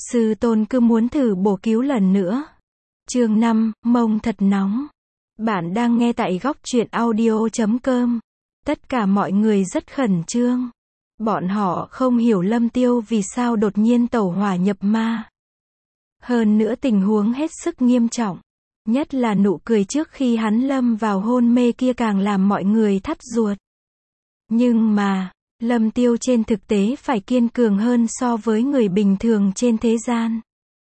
Sư tôn cứ muốn thử bổ cứu lần nữa. Chương 5, mông thật nóng. Bạn đang nghe tại góc truyện audio.com. Tất cả mọi người rất khẩn trương. Bọn họ không hiểu Lâm Tiêu vì sao đột nhiên tẩu hỏa nhập ma. Hơn nữa tình huống hết sức nghiêm trọng. Nhất là nụ cười trước khi hắn lâm vào hôn mê kia càng làm mọi người thắt ruột. Nhưng mà, Lâm Tiêu trên thực tế phải kiên cường hơn so với người bình thường trên thế gian.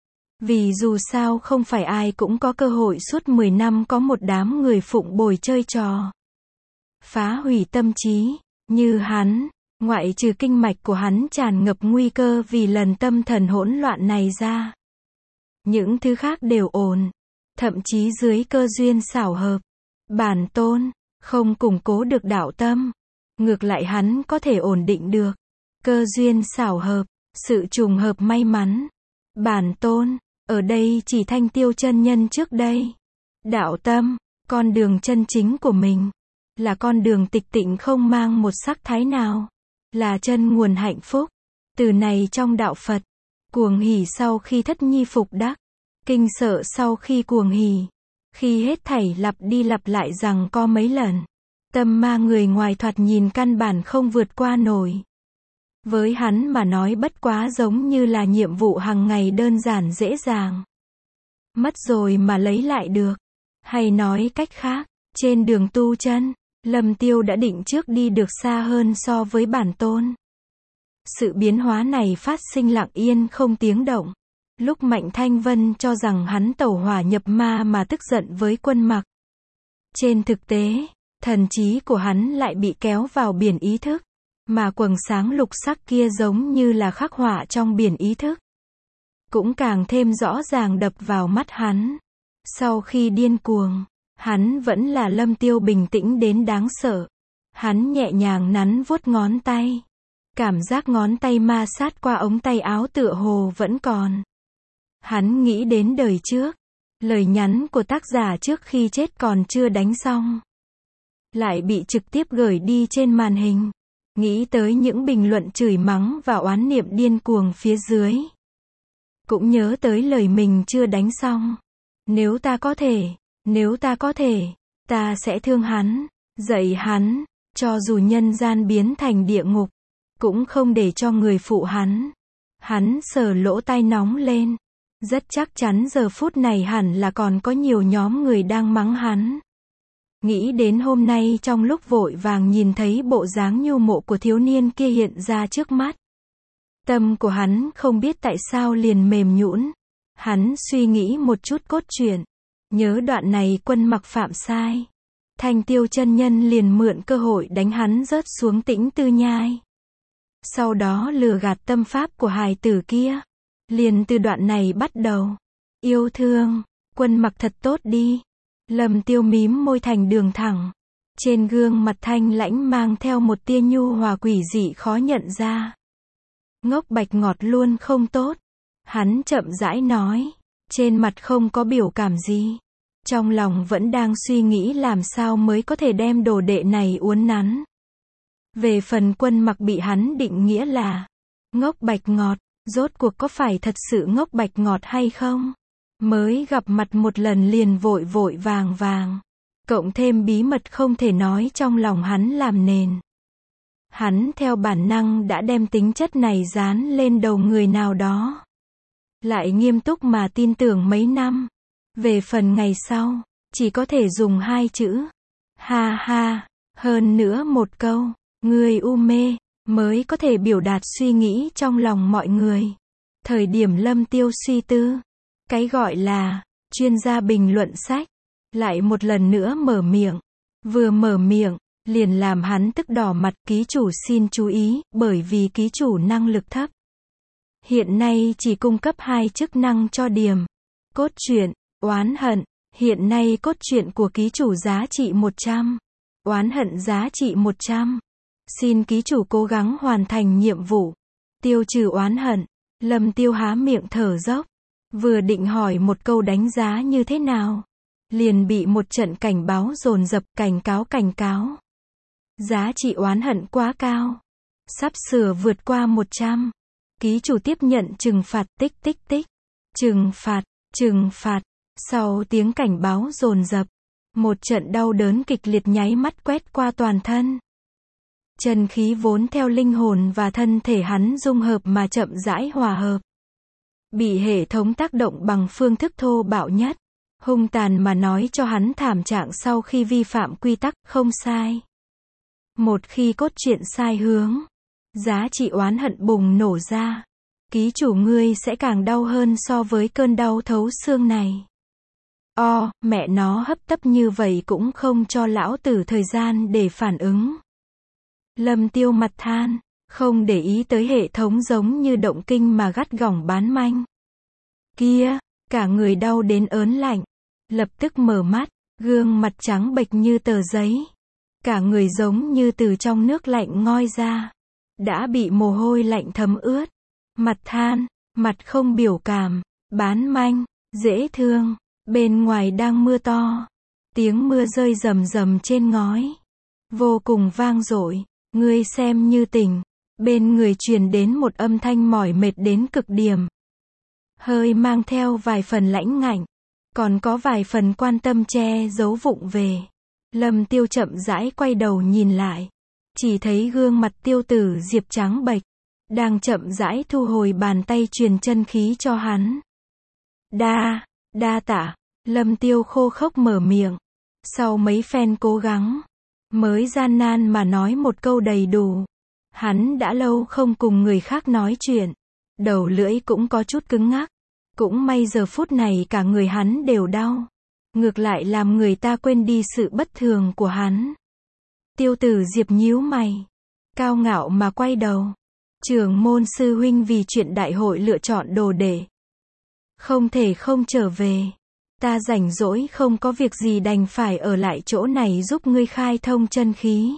Vì dù sao không phải ai cũng có cơ hội suốt 10 năm có một đám người phụng bồi chơi trò. Phá hủy tâm trí, như hắn, ngoại trừ kinh mạch của hắn tràn ngập nguy cơ vì lần tâm thần hỗn loạn này ra. Những thứ khác đều ổn. Thậm chí dưới cơ duyên xảo hợp, bản tôn, không củng cố được đạo tâm. Ngược lại hắn có thể ổn định được. Cơ duyên xảo hợp, sự trùng hợp may mắn. Bản tôn, ở đây chỉ Thanh Tiêu chân nhân trước đây. Đạo tâm, con đường chân chính của mình. Là con đường tịch tịnh không mang một sắc thái nào. Là chân nguồn hạnh phúc. Từ này trong đạo Phật, cuồng hỉ sau khi thất nhi phục đắc. Kinh sợ sau khi cuồng hỉ. Khi hết thảy lặp đi lặp lại rằng có mấy lần. Tâm ma người ngoài thoạt nhìn căn bản không vượt qua nổi. Với hắn mà nói bất quá giống như là nhiệm vụ hàng ngày đơn giản dễ dàng. Mất rồi mà lấy lại được. Hay nói cách khác, trên đường tu chân, Lâm Tiêu đã định trước đi được xa hơn so với bản tôn. Sự biến hóa này phát sinh lặng yên không tiếng động. Lúc Mạnh Thanh Vân cho rằng hắn tẩu hỏa nhập ma mà tức giận với Quân Mặc. Trên thực tế, thần trí của hắn lại bị kéo vào biển ý thức. Mà quầng sáng lục sắc kia giống như là khắc họa trong biển ý thức. Cũng càng thêm rõ ràng đập vào mắt hắn. Sau khi điên cuồng, hắn vẫn là Lâm Tiêu bình tĩnh đến đáng sợ. Hắn nhẹ nhàng nắn vuốt ngón tay. Cảm giác ngón tay ma sát qua ống tay áo tựa hồ vẫn còn. Hắn nghĩ đến đời trước. Lời nhắn của tác giả trước khi chết còn chưa đánh xong. Lại bị trực tiếp gửi đi trên màn hình. Nghĩ tới những bình luận chửi mắng và oán niệm điên cuồng phía dưới. Cũng nhớ tới lời mình chưa đánh xong. Nếu ta có thể, ta sẽ thương hắn, dạy hắn, cho dù nhân gian biến thành địa ngục, cũng không để cho người phụ hắn. Hắn sờ lỗ tai nóng lên. Rất chắc chắn giờ phút này hẳn là còn có nhiều nhóm người đang mắng hắn. Nghĩ đến hôm nay trong lúc vội vàng nhìn thấy bộ dáng nhu mộ của thiếu niên kia hiện ra trước mắt. Tâm của hắn không biết tại sao liền mềm nhũn. Hắn suy nghĩ một chút cốt truyện. Nhớ đoạn này Quân Mặc phạm sai. Thanh Tiêu chân nhân liền mượn cơ hội đánh hắn rớt xuống Tĩnh Tư Nhai. Sau đó lừa gạt tâm pháp của hài tử kia. Liền từ đoạn này bắt đầu. Yêu thương, Quân Mặc thật tốt đi. Lâm Tiêu mím môi thành đường thẳng. Trên gương mặt thanh lãnh mang theo một tia nhu hòa quỷ dị khó nhận ra. Ngốc bạch ngọt luôn không tốt. Hắn chậm rãi nói. Trên mặt không có biểu cảm gì. Trong lòng vẫn đang suy nghĩ làm sao mới có thể đem đồ đệ này uốn nắn. Về phần Quân Mặc bị hắn định nghĩa là ngốc bạch ngọt. Rốt cuộc có phải thật sự ngốc bạch ngọt hay không? Mới gặp mặt một lần liền vội vội vàng vàng. Cộng thêm bí mật không thể nói trong lòng hắn làm nền. Hắn theo bản năng đã đem tính chất này dán lên đầu người nào đó. Lại nghiêm túc mà tin tưởng mấy năm. Về phần ngày sau, chỉ có thể dùng 2 chữ. Ha ha, hơn nữa một câu, người u mê, mới có thể biểu đạt suy nghĩ trong lòng mọi người. Thời điểm Lâm Tiêu suy tư. Cái gọi là chuyên gia bình luận sách, lại một lần nữa mở miệng. Vừa mở miệng, liền làm hắn tức đỏ mặt. Ký chủ xin chú ý, bởi vì ký chủ năng lực thấp. Hiện nay chỉ cung cấp 2 chức năng cho điểm. Cốt truyện, oán hận. Hiện nay cốt truyện của ký chủ giá trị 100. Oán hận giá trị 100. Xin ký chủ cố gắng hoàn thành nhiệm vụ. Tiêu trừ oán hận. Lâm Tiêu há miệng thở dốc. Vừa định hỏi một câu đánh giá như thế nào. Liền bị một trận cảnh báo dồn dập cảnh cáo. Giá trị oán hận quá cao. Sắp sửa vượt qua 100. Ký chủ tiếp nhận trừng phạt tích tích tích. Trừng phạt, trừng phạt. Sau tiếng cảnh báo dồn dập, một trận đau đớn kịch liệt nháy mắt quét qua toàn thân. Chân khí vốn theo linh hồn và thân thể hắn dung hợp mà chậm rãi hòa hợp. Bị hệ thống tác động bằng phương thức thô bạo nhất. Hung tàn mà nói cho hắn thảm trạng sau khi vi phạm quy tắc, không sai. Một khi cốt truyện sai hướng, giá trị oán hận bùng nổ ra. Ký chủ ngươi sẽ càng đau hơn so với cơn đau thấu xương này. Mẹ nó hấp tấp như vậy cũng không cho lão tử thời gian để phản ứng. Lâm Tiêu mặt than, không để ý tới hệ thống giống như động kinh mà gắt gỏng bán manh. Kia, cả người đau đến ớn lạnh, lập tức mở mắt, gương mặt trắng bệch như tờ giấy. Cả người giống như từ trong nước lạnh ngoi ra, đã bị mồ hôi lạnh thấm ướt. Mặt than, mặt không biểu cảm, bán manh, dễ thương. Bên ngoài đang mưa to, tiếng mưa rơi rầm rầm trên ngói, vô cùng vang dội. Ngươi xem như tỉnh. Bên người truyền đến một âm thanh mỏi mệt đến cực điểm, hơi mang theo vài phần lãnh ngạnh, còn có vài phần quan tâm che giấu vụng về. Lâm Tiêu chậm rãi quay đầu nhìn lại, chỉ thấy gương mặt Tiêu Tử Diệp trắng bệch, đang chậm rãi thu hồi bàn tay truyền chân khí cho hắn. Đa tạ. Lâm Tiêu khô khốc mở miệng, sau mấy phen cố gắng, mới gian nan mà nói một câu đầy đủ. Hắn đã lâu không cùng người khác nói chuyện, đầu lưỡi cũng có chút cứng ngắc. Cũng may giờ phút này cả người hắn đều đau, ngược lại làm người ta quên đi sự bất thường của hắn. Tiêu Tử Diệp nhíu mày, cao ngạo mà quay đầu. Trưởng môn sư huynh vì chuyện đại hội lựa chọn đồ đệ, không thể không trở về. Ta rảnh rỗi không có việc gì đành phải ở lại chỗ này giúp ngươi khai thông chân khí.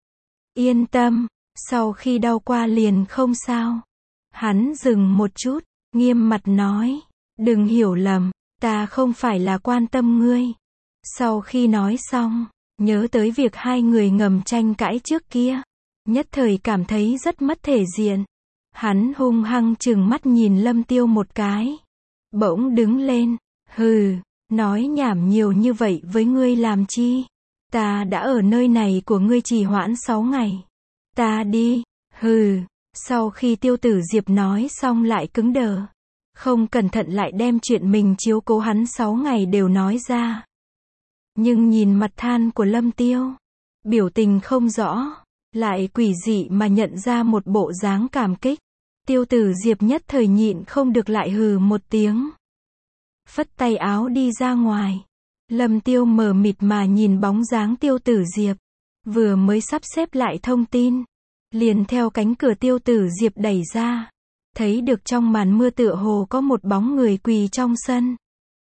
Yên tâm, sau khi đau qua liền không sao. Hắn dừng một chút, nghiêm mặt nói, đừng hiểu lầm, ta không phải là quan tâm ngươi. Sau khi nói xong, nhớ tới việc hai người ngầm tranh cãi trước kia, nhất thời cảm thấy rất mất thể diện. Hắn hung hăng trừng mắt nhìn Lâm Tiêu một cái, bỗng đứng lên, hừ. Nói nhảm nhiều như vậy với ngươi làm chi? Ta đã ở nơi này của ngươi trì hoãn 6 ngày. Ta đi. Hừ. Sau khi Tiêu Tử Diệp nói xong lại cứng đờ, không cẩn thận lại đem chuyện mình chiếu cố hắn 6 ngày đều nói ra. Nhưng nhìn mặt than của Lâm Tiêu, biểu tình không rõ, lại quỷ dị mà nhận ra một bộ dáng cảm kích. Tiêu Tử Diệp nhất thời nhịn không được lại hừ một tiếng, phất tay áo đi ra ngoài. Lâm Tiêu mờ mịt mà nhìn bóng dáng Tiêu Tử Diệp, vừa mới sắp xếp lại thông tin, liền theo cánh cửa Tiêu Tử Diệp đẩy ra, thấy được trong màn mưa tựa hồ có một bóng người quỳ trong sân.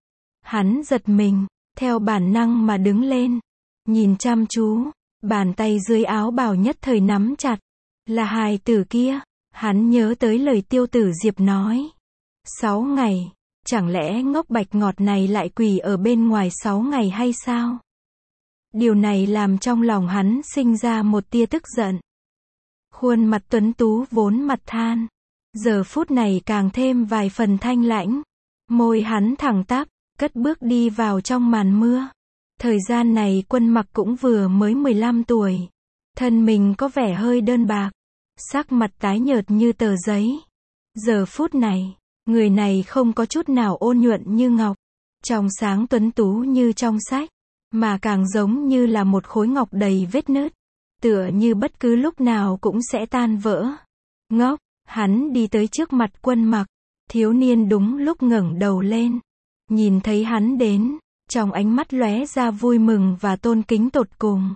Hắn giật mình, theo bản năng mà đứng lên, nhìn chăm chú, bàn tay dưới áo bào nhất thời nắm chặt. Là hài tử kia. Hắn nhớ tới lời Tiêu Tử Diệp nói, 6 ngày. Chẳng lẽ ngốc bạch ngọt này lại quỳ ở bên ngoài 6 ngày hay sao? Điều này làm trong lòng hắn sinh ra một tia tức giận. Khuôn mặt tuấn tú vốn mặt than, giờ phút này càng thêm vài phần thanh lãnh. Môi hắn thẳng tắp, cất bước đi vào trong màn mưa. Thời gian này Quân Mặc cũng vừa mới 15 tuổi. Thân mình có vẻ hơi đơn bạc, sắc mặt tái nhợt như tờ giấy. Giờ phút này, người này không có chút nào ôn nhuận như ngọc, trong sáng tuấn tú như trong sách, mà càng giống như là một khối ngọc đầy vết nứt, tựa như bất cứ lúc nào cũng sẽ tan vỡ. Ngốc, hắn đi tới trước mặt Quân Mặc, thiếu niên đúng lúc ngẩng đầu lên, nhìn thấy hắn đến, trong ánh mắt lóe ra vui mừng và tôn kính tột cùng.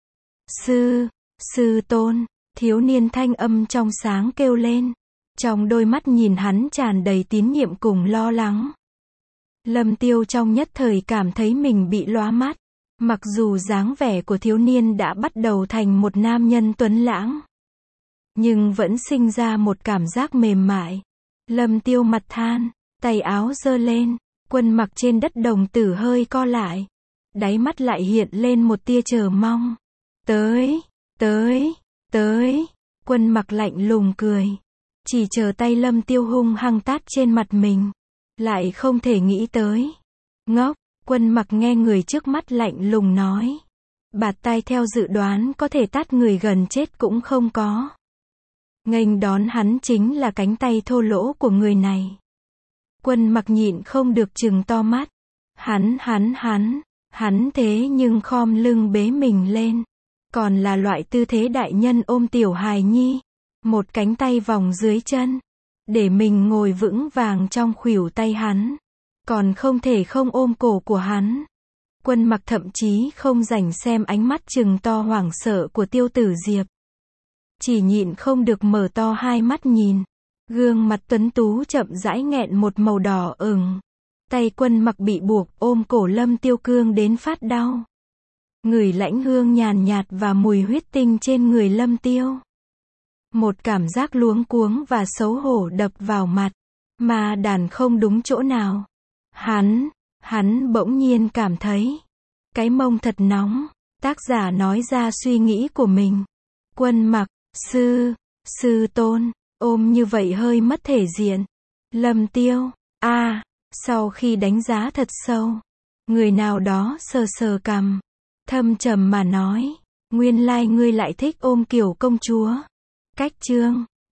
Sư tôn, thiếu niên thanh âm trong sáng kêu lên. Trong đôi mắt nhìn hắn tràn đầy tín nhiệm cùng lo lắng. Lâm Tiêu trong nhất thời cảm thấy mình bị lóa mắt. Mặc dù dáng vẻ của thiếu niên đã bắt đầu thành một nam nhân tuấn lãng, nhưng vẫn sinh ra một cảm giác mềm mại. Lâm Tiêu mặt than, tay áo giơ lên, Quân Mặc trên đất đồng tử hơi co lại. Đáy mắt lại hiện lên một tia chờ mong. Tới. Quân Mặc lạnh lùng cười. Chỉ chờ tay Lâm Tiêu hung hăng tát trên mặt mình. Lại không thể nghĩ tới. Ngốc, Quân Mặc nghe người trước mắt lạnh lùng nói. Bạt tai theo dự đoán có thể tát người gần chết cũng không có. Nghênh đón hắn chính là cánh tay thô lỗ của người này. Quân Mặc nhịn không được trừng to mắt. Hắn thế nhưng khom lưng bế mình lên. Còn là loại tư thế đại nhân ôm tiểu hài nhi. Một cánh tay vòng dưới chân. Để mình ngồi vững vàng trong khuỷu tay hắn. Còn không thể không ôm cổ của hắn. Quân Mặc thậm chí không rảnh xem ánh mắt trừng to hoảng sợ của Tiêu Tử Diệp. Chỉ nhịn không được mở to hai mắt nhìn. Gương mặt tuấn tú chậm rãi nghẹn một màu đỏ ửng. Tay Quân Mặc bị buộc ôm cổ Lâm Tiêu cương đến phát đau. Ngửi lãnh hương nhàn nhạt và mùi huyết tinh trên người Lâm Tiêu. Một cảm giác luống cuống và xấu hổ đập vào mặt. Mà đàn không đúng chỗ nào. Hắn bỗng nhiên cảm thấy. Cái mông thật nóng. Tác giả nói ra suy nghĩ của mình. Quân Mặc, sư tôn, ôm như vậy hơi mất thể diện. Lâm Tiêu, sau khi đánh giá thật sâu. Người nào đó sờ sờ cằm. Thâm trầm mà nói. Nguyên lai ngươi lại thích ôm kiểu công chúa. Cách chương